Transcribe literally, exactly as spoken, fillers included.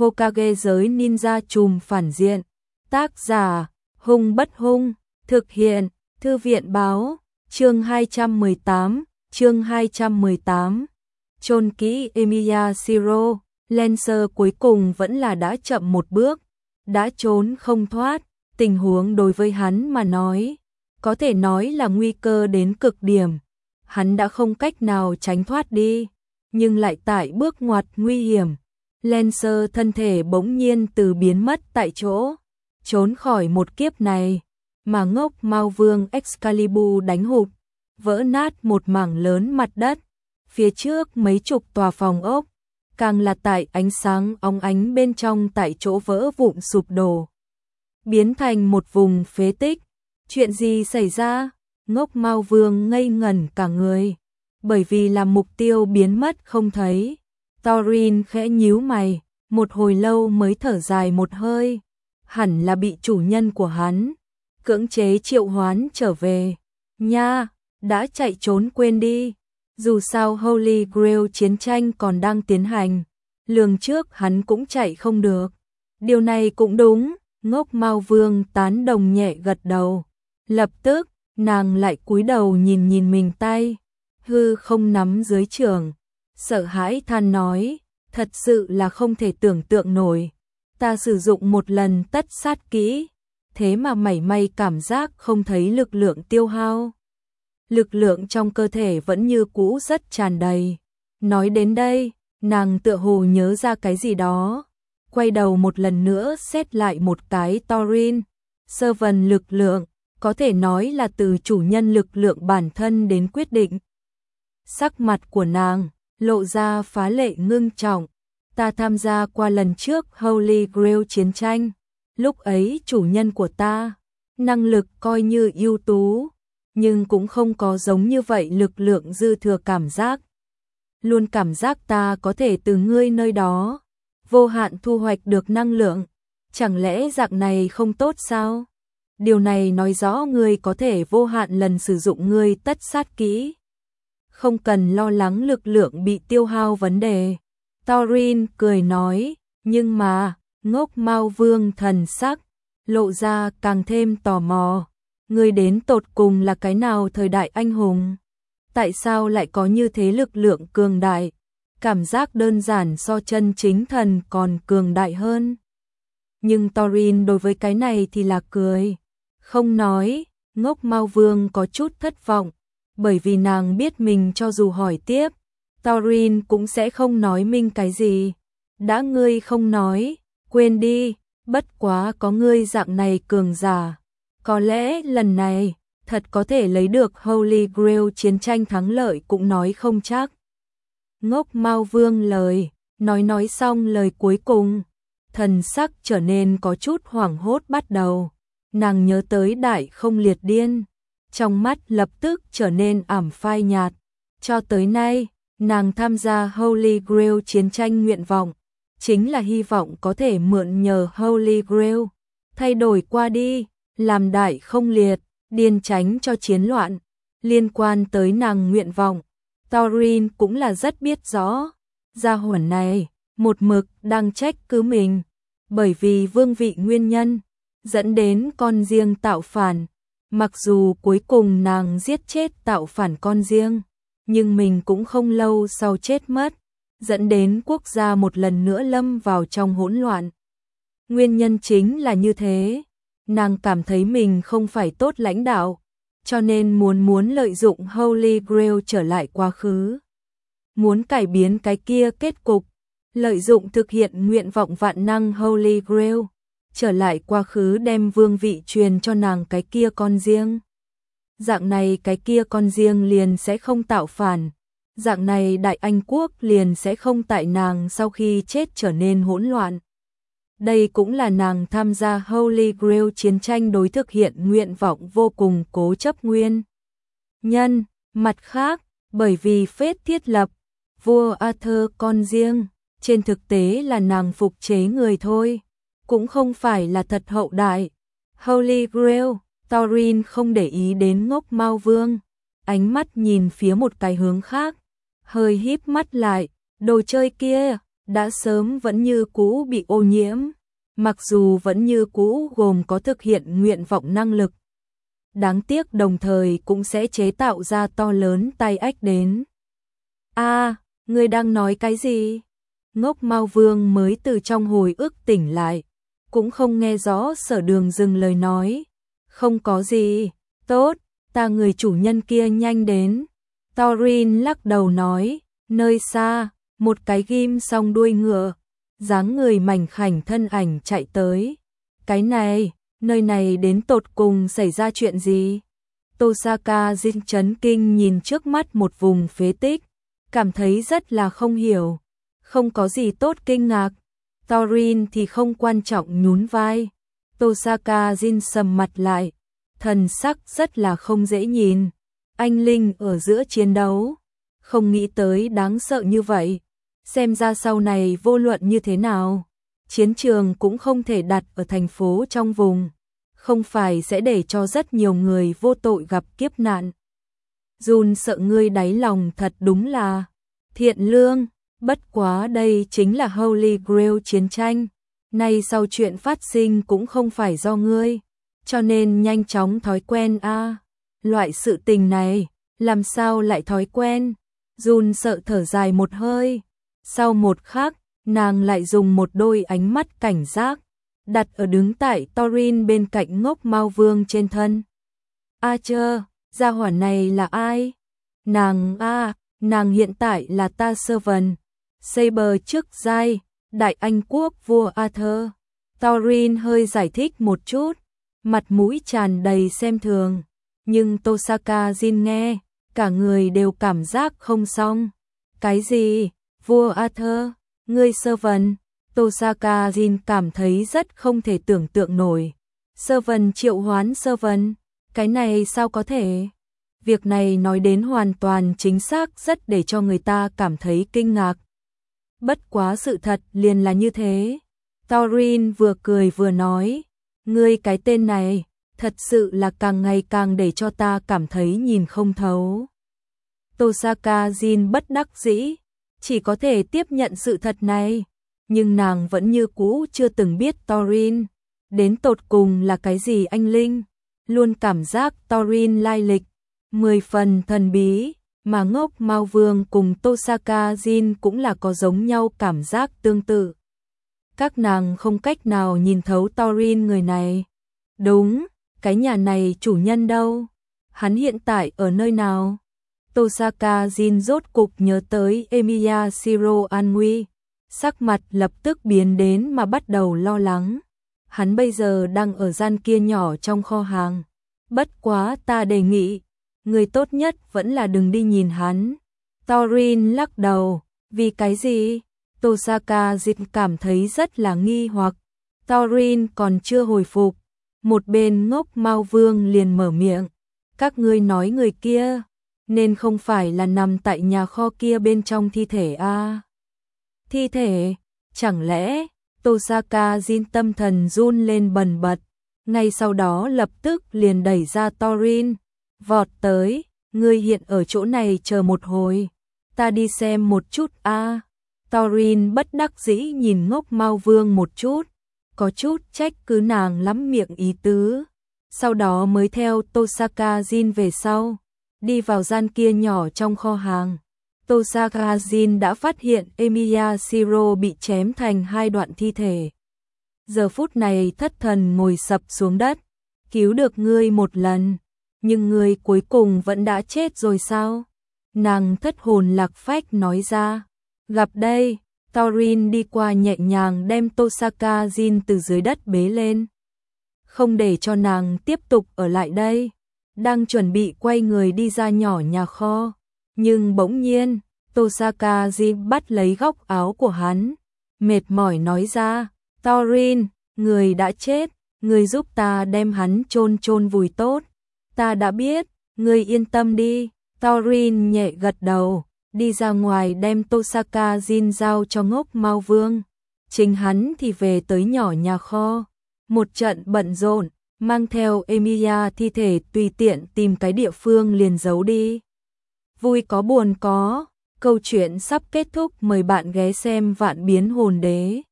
Hokage giới ninja trùm phản diện. Tác giả, Hung Bất Hung, thực hiện, Thư viện báo, chương hai trăm mười tám, chương hai trăm mười tám. Chôn kỹ Emiya Shiro, Lancer cuối cùng vẫn là đã chậm một bước, đã trốn không thoát, tình huống đối với hắn mà nói, có thể nói là nguy cơ đến cực điểm. Hắn đã không cách nào tránh thoát đi, nhưng lại tại bước ngoặt nguy hiểm. Lancer thân thể bỗng nhiên từ biến mất tại chỗ, trốn khỏi một kiếp này, mà ngốc Mao Vương Excalibur đánh hụt, vỡ nát một mảng lớn mặt đất, phía trước mấy chục tòa phòng ốc, càng là tại ánh sáng óng ánh bên trong tại chỗ vỡ vụn sụp đổ, biến thành một vùng phế tích. Chuyện gì xảy ra? Ngốc Mao Vương ngây ngẩn cả người, bởi vì là mục tiêu biến mất không thấy. Thorin khẽ nhíu mày, một hồi lâu mới thở dài một hơi, hẳn là bị chủ nhân của hắn cưỡng chế triệu hoán trở về. Nha, đã chạy trốn quên đi, dù sao Holy Grail chiến tranh còn đang tiến hành, lường trước hắn cũng chạy không được. Điều này cũng đúng, ngốc Mao Vương tán đồng nhẹ gật đầu. Lập tức, nàng lại cúi đầu nhìn nhìn mình tay, hư không nắm dưới trường, sợ hãi than nói, thật sự là không thể tưởng tượng nổi. Ta sử dụng một lần tất sát kỹ, thế mà mảy may cảm giác không thấy lực lượng tiêu hao. Lực lượng trong cơ thể vẫn như cũ rất tràn đầy. Nói đến đây, nàng tựa hồ nhớ ra cái gì đó, quay đầu một lần nữa xét lại một cái Thorin. Sơ vần lực lượng, có thể nói là từ chủ nhân lực lượng bản thân đến quyết định. Sắc mặt của nàng lộ ra phá lệ ngưng trọng. Ta tham gia qua lần trước Holy Grail chiến tranh, lúc ấy chủ nhân của ta, năng lực coi như ưu tú, nhưng cũng không có giống như vậy lực lượng dư thừa cảm giác. Luôn cảm giác ta có thể từ ngươi nơi đó, vô hạn thu hoạch được năng lượng, chẳng lẽ dạng này không tốt sao? Điều này nói rõ ngươi có thể vô hạn lần sử dụng ngươi tất sát kỹ, không cần lo lắng lực lượng bị tiêu hao vấn đề. Thorin cười nói, nhưng mà, ngốc Mao Vương thần sắc, lộ ra càng thêm tò mò. Ngươi đến tột cùng là cái nào thời đại anh hùng? Tại sao lại có như thế lực lượng cường đại? Cảm giác đơn giản so chân chính thần còn cường đại hơn. Nhưng Thorin đối với cái này thì là cười, không nói. Ngốc Mao Vương có chút thất vọng, bởi vì nàng biết mình cho dù hỏi tiếp, Thorin cũng sẽ không nói minh cái gì. Đã ngươi không nói, quên đi, bất quá có ngươi dạng này cường giả, có lẽ lần này thật có thể lấy được Holy Grail chiến tranh thắng lợi cũng nói không chắc. Ngốc Mao Vương lời, nói nói xong lời cuối cùng, thần sắc trở nên có chút hoảng hốt bắt đầu. Nàng nhớ tới đại không liệt điên, trong mắt lập tức trở nên ảm phai nhạt. Cho tới nay, nàng tham gia Holy Grail chiến tranh nguyện vọng, chính là hy vọng có thể mượn nhờ Holy Grail, thay đổi qua đi, làm đại không liệt, điên tránh cho chiến loạn. Liên quan tới nàng nguyện vọng, Thorin cũng là rất biết rõ. Gia hỏa này, một mực đang trách cứ mình, bởi vì vương vị nguyên nhân, dẫn đến con riêng tạo phản. Mặc dù cuối cùng nàng giết chết tạo phản con riêng, nhưng mình cũng không lâu sau chết mất, dẫn đến quốc gia một lần nữa lâm vào trong hỗn loạn. Nguyên nhân chính là như thế, nàng cảm thấy mình không phải tốt lãnh đạo, cho nên muốn muốn lợi dụng Holy Grail trở lại quá khứ. Muốn cải biến cái kia kết cục, lợi dụng thực hiện nguyện vọng vạn năng Holy Grail, trở lại quá khứ đem vương vị truyền cho nàng cái kia con riêng. Dạng này cái kia con riêng liền sẽ không tạo phản, dạng này Đại Anh quốc liền sẽ không tại nàng sau khi chết trở nên hỗn loạn. Đây cũng là nàng tham gia Holy Grail chiến tranh đối thực hiện nguyện vọng vô cùng cố chấp nguyên nhân. Mặt khác, bởi vì phết thiết lập vua Arthur con riêng, trên thực tế là nàng phục chế người thôi, cũng không phải là thật hậu đại. Holy Grail, Thorin không để ý đến ngốc Mao Vương, ánh mắt nhìn phía một cái hướng khác, hơi híp mắt lại, đồ chơi kia, đã sớm vẫn như cũ bị ô nhiễm, mặc dù vẫn như cũ gồm có thực hiện nguyện vọng năng lực. Đáng tiếc đồng thời cũng sẽ chế tạo ra to lớn tai ách đến. A, à, ngươi đang nói cái gì? Ngốc Mao Vương mới từ trong hồi ức tỉnh lại, cũng không nghe rõ Sở Đường dừng lời nói. Không có gì, tốt, ta người chủ nhân kia nhanh đến. Thorin lắc đầu nói, nơi xa, một cái ghim song đuôi ngựa, dáng người mảnh khảnh thân ảnh chạy tới. Cái này, nơi này đến tột cùng xảy ra chuyện gì? Tosaka Jin chấn kinh nhìn trước mắt một vùng phế tích, cảm thấy rất là không hiểu. Không có gì tốt kinh ngạc. Thorin thì không quan trọng nhún vai. Tosaka Jin sầm mặt lại, thần sắc rất là không dễ nhìn. Anh linh ở giữa chiến đấu, không nghĩ tới đáng sợ như vậy. Xem ra sau này vô luận như thế nào, chiến trường cũng không thể đặt ở thành phố trong vùng, không phải sẽ để cho rất nhiều người vô tội gặp kiếp nạn. Jun sợ ngươi đáy lòng thật đúng là thiện lương, bất quá đây chính là Holy Grail chiến tranh. Nay sau chuyện phát sinh cũng không phải do ngươi, cho nên nhanh chóng thói quen a. À. Loại sự tình này, làm sao lại thói quen? Jun sợ thở dài một hơi. Sau một khắc, nàng lại dùng một đôi ánh mắt cảnh giác, đặt ở đứng tại Thorin bên cạnh Ngốc Mao Vương trên thân. A chơ, gia hỏa này là ai? Nàng a, à, nàng hiện tại là ta Servant, Saber trước giai, đại anh quốc vua Arthur. Thorin hơi giải thích một chút, mặt mũi tràn đầy xem thường, nhưng Tosaka Jin nghe, cả người đều cảm giác không xong. Cái gì? Vua Arthur, ngươi Servant? Tosaka Jin cảm thấy rất không thể tưởng tượng nổi. Servant triệu hoán Servant, cái này sao có thể? Việc này nói đến hoàn toàn chính xác, rất để cho người ta cảm thấy kinh ngạc. Bất quá sự thật liền là như thế. Thorin vừa cười vừa nói, ngươi cái tên này, thật sự là càng ngày càng để cho ta cảm thấy nhìn không thấu. Tosaka Jin bất đắc dĩ, chỉ có thể tiếp nhận sự thật này, nhưng nàng vẫn như cũ chưa từng biết Thorin đến tột cùng là cái gì anh linh, luôn cảm giác Thorin lai lịch mười phần thần bí, mà Ngốc Mao Vương cùng Tosaka Jin cũng là có giống nhau cảm giác tương tự. Các nàng không cách nào nhìn thấu Thorin người này. Đúng, cái nhà này chủ nhân đâu? Hắn hiện tại ở nơi nào? Tosaka Jin rốt cục nhớ tới Emiya Shiro an nguy, sắc mặt lập tức biến đến mà bắt đầu lo lắng. Hắn bây giờ đang ở gian kia nhỏ trong kho hàng. Bất quá ta đề nghị, người tốt nhất vẫn là đừng đi nhìn hắn. Thorin lắc đầu, vì cái gì? Tosaka Jin cảm thấy rất là nghi hoặc. Thorin còn chưa hồi phục, một bên Ngốc Mao Vương liền mở miệng, các ngươi nói người kia nên không phải là nằm tại nhà kho kia bên trong thi thể a? À? Thi thể? Chẳng lẽ? Tosaka Jin tâm thần run lên bần bật, ngay sau đó lập tức liền đẩy ra Thorin, vọt tới, ngươi hiện ở chỗ này chờ một hồi, ta đi xem một chút a. À? Thorin bất đắc dĩ nhìn Ngốc Mao Vương một chút, có chút trách cứ nàng lắm miệng ý tứ, sau đó mới theo Tosaka Jin về sau, đi vào gian kia nhỏ trong kho hàng. Tosaka Jin đã phát hiện Emiya Shiro bị chém thành hai đoạn thi thể. Giờ phút này thất thần ngồi sập xuống đất, cứu được ngươi một lần, nhưng ngươi cuối cùng vẫn đã chết rồi sao? Nàng thất hồn lạc phách nói ra. Gặp đây, Thorin đi qua nhẹ nhàng đem Tosaka Jin từ dưới đất bế lên, không để cho nàng tiếp tục ở lại đây. Đang chuẩn bị quay người đi ra nhỏ nhà kho, nhưng bỗng nhiên Tosaka Jin bắt lấy góc áo của hắn, mệt mỏi nói ra, Thorin, người đã chết, người giúp ta đem hắn chôn chôn vùi tốt. Ta đã biết, người yên tâm đi. Thorin nhẹ gật đầu, đi ra ngoài đem Tosaka Jin giao cho Ngốc Mao Vương. Chính hắn thì về tới nhỏ nhà kho, một trận bận rộn, mang theo Emiya thi thể tùy tiện tìm cái địa phương liền giấu đi. Vui có buồn có, Câu chuyện sắp kết thúc, mời bạn ghé xem Vạn Biến Hồn Đế.